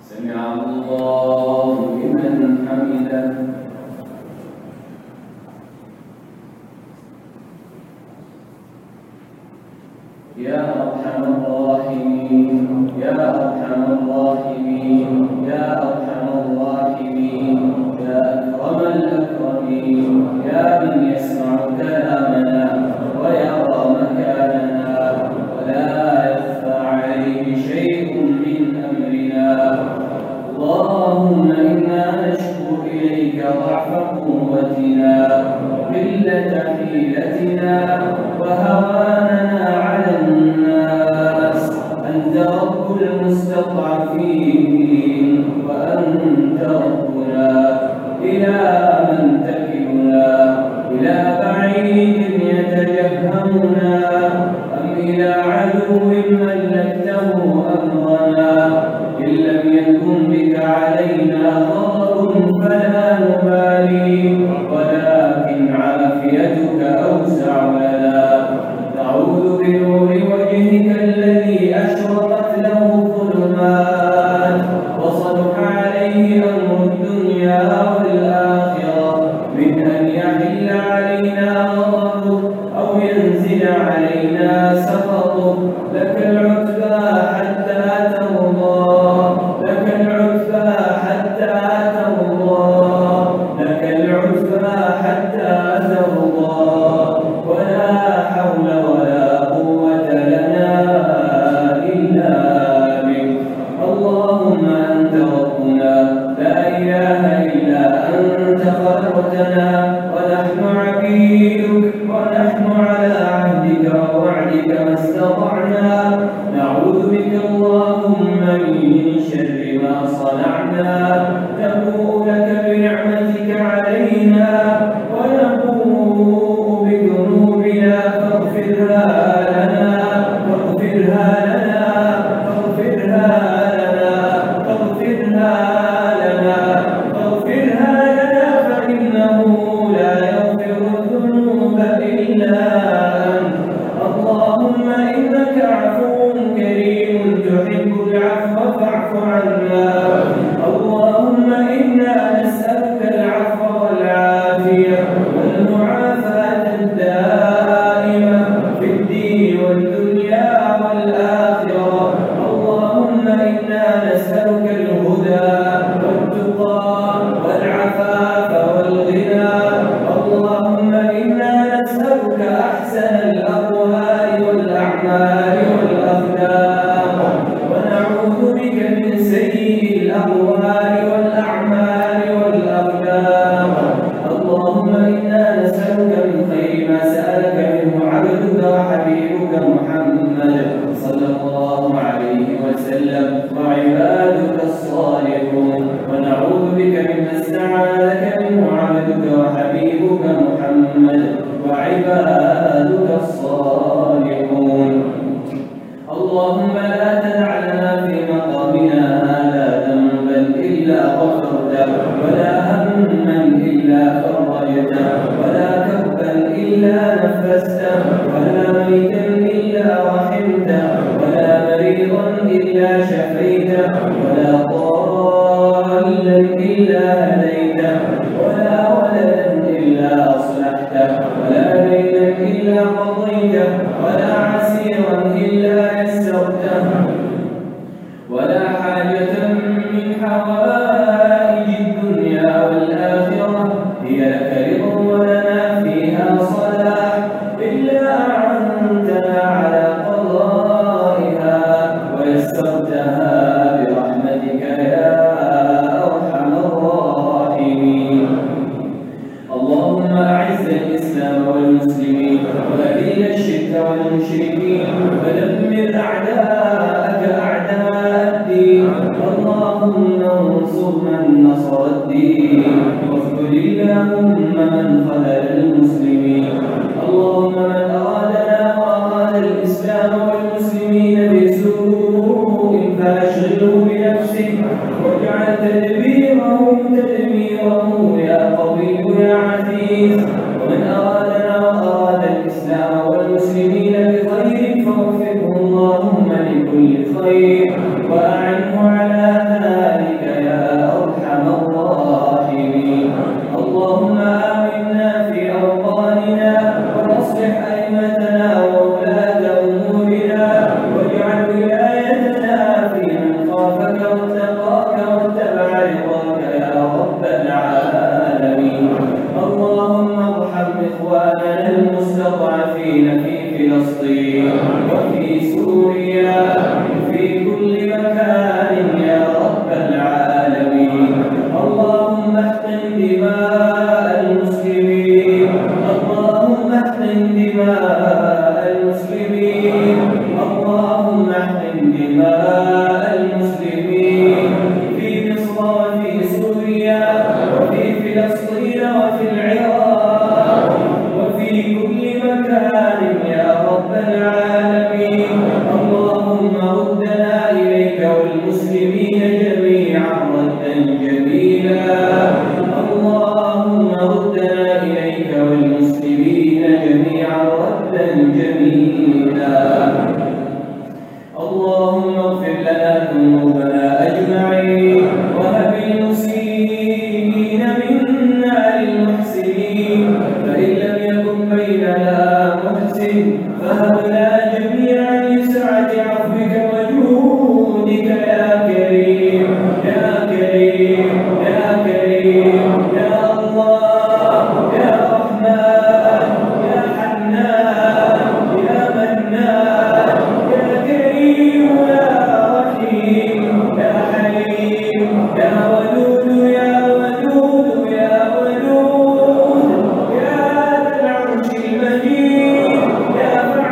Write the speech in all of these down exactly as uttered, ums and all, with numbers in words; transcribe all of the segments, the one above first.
سمع الله لمن حمده. يا أرحم الراحمين يا أرحم الراحمين يا أرحم الراحمين يا أكرم الأكرمين يا من يسمع كلامنا ويرى مكاننا ولا يخفى عليه شيء من أمرنا. اللهم إنا نشكو إليك ضعف قوتنا وقلة حيلتنا وهواننا على الناس. أنت رب المستضعفين وأنت ربنا. إلى من تكلنا؟ إلى بعيد يتجهمنا أم إلى عدو ملكته أمرنا؟ إن لم يكن بك علينا غضب فلا نبالي، ولكن عافيتك أوسع لنا. نعوذ بنور وجهك الذي أشرقت له الظلمات وصلح عليه أمر الدنيا والآخرة من أن يحل علينا غضبك أو ينزل علينا سخطك. لك العتبى حتى ترضى، لك العتبى حتى ترضى، لك العتبى حتى ترضى. ولا حول ولا قوة لنا إلا بك. اللهم أنت ربنا لا إله إلا أنت خلقتنا ونحن عبيدك ونحن على عهدك ووعدك ما استطعنا. نعوذ بك اللهم من شر ما صنعنا. نبوء لك بنعمتك علينا ونبوء بذنوبنا فاغفرها لنا فاغفرها لنا فاغفرها لنا فاغفرها لنا فاغفرها لنا فإنه لا يغفر الذنوب إلا أنت. اللهم إنك عفو كريم تحب العفو فاعف عنا. اللهم إنا نسألك العفو والعافية والمعافاة الدائمة في الدين والدنيا والآخرة. اللهم إنا نسألك الهدى والتقى والعفاف والغنى. اللهم إنا نسألك أحسن الأقوال والأعمال والأخلاق ونعوذ بك من سيء الأقوال والأعمال والأخلاق. اللهم إنا نسألك من خير ما سألك منه عبدك وحبيبك محمد صلى الله عليه وسلم وعبادك الصالحون، ونعوذ بك مما استعاذك منه عبدك وحبيبك محمد وعبادك الصالحون. اللهم لا تدع لنا في مقامنا هذا ذنبا إلا غفرته، ولا هما إلا فرجته، ولا كربا إلا نفسته، ولا ميتا إلا رحمته، ولا مريضا إلا شفيته، ولا ضالا إلا هديته، ولا ولدا إلا أصلحته، ولا دينا إلا قضيته، ولا عسيرا إلا يسرته، ولا حاجة من حوائج الدنيا والآخرة هي لك رضا ولنا فيها صلاح إلا أعنتنا على قضائها ويسرتها برحمتك يا أرحم الراحمين. اللهم أعز الإسلام والمسلمين وأذل الشرك والمشركين ودمر أعداءك أعداء الدين. اللهم انصر من نصر الدين واخذل اللهم من خذل المسلمين. اللهم من أرادنا وأراد الإسلام والمسلمين بسوء فأشغله بنفسه واجعل تدبيره تدميره يا قوي يا عزيز. ومن أرادنا وأراد الإسلام والمسلمين بخير فوفقه اللهم لكل خير وأعنه على ذلك يا رب العالمين. اللهم احقن دماء المسلمين، اللهم احقن دماء المسلمين، اللهم احقن دماء المسلمين في مصر وفي سوريا وفي فلسطين وفي العراق وفي كل مكان يا رب العالمين. اللهم ردنا إليك والمسلمين جميعا ردا جميلا، اللهم ردنا إليك والمسلمين جميعا ردا جميلا. اللهم اغفر لنا ذنوبنا أجمعين وهب المسيئين منا للمحسنين، فإن لم يكن بيننا محسن فهبنا جميعا لسعة عفوك وجودك يا كريم يا كريم يا كريم يا الله يا رحمن يا حنان يا منان يا كريم يا رحيم يا حليم يا ودود يا ودود يا ودود يا ذا العرش المجيد يا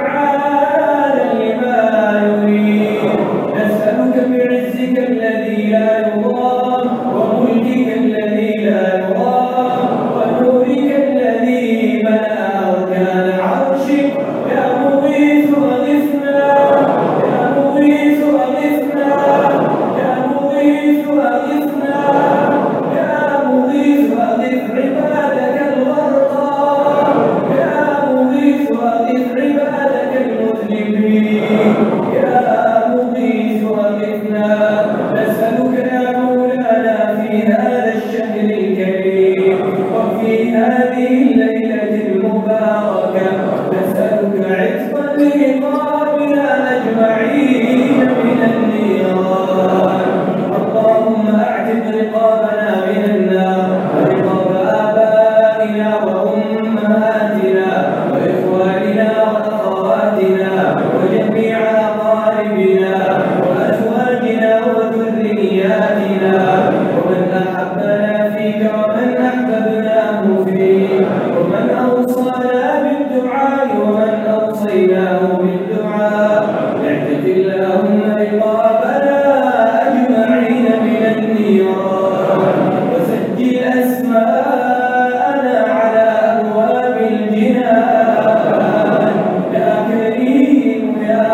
فعالا لما يريد. نسألك بعزك الذي لا يضام وملكك الذي لا يضام ونورك الذي ملأ أركان عرشك يا مغيث أغثنا يا مغيث أغثنا يا مغيث أغثنا يا مغيث أغث عبادك الغرقى يا مغيث أغث عبادك المذنبين يا مغيث أغثنا. نسألك يا مولانا في هذا الشهر الكريم وفي هذه الليلة المباركة نسألك عتقا لرقابنا أجمعين من النيران. اللهم أعتق رقابنا من النار ورقاب آبائنا وأمهاتنا وإخواننا وأخواتنا وجميع أقاربنا وأزواجنا وذرياتنا ومن أحبنا فيك ومن أحببناه فيك ومن أوصانا بالدعاء ومن أوصيناه بالدعاء. اعتق اللهم رقابنا أجمعين من النيران وسجل أسماءنا على أبواب الجنان يا كريم يا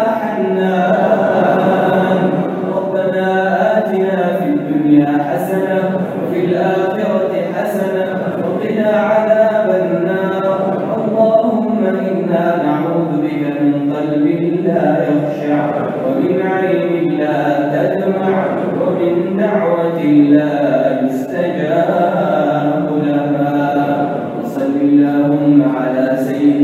حنان. ربنا آتنا في الدنيا حسنة وفي الآخرة حسنة وقنا عذاب النار. اللهم إنا نعوذ بك من قلب لا يخشع ومن عين لا تدمع ومن دعوة لا يستجاب لها. وصل اللهم على سيدنا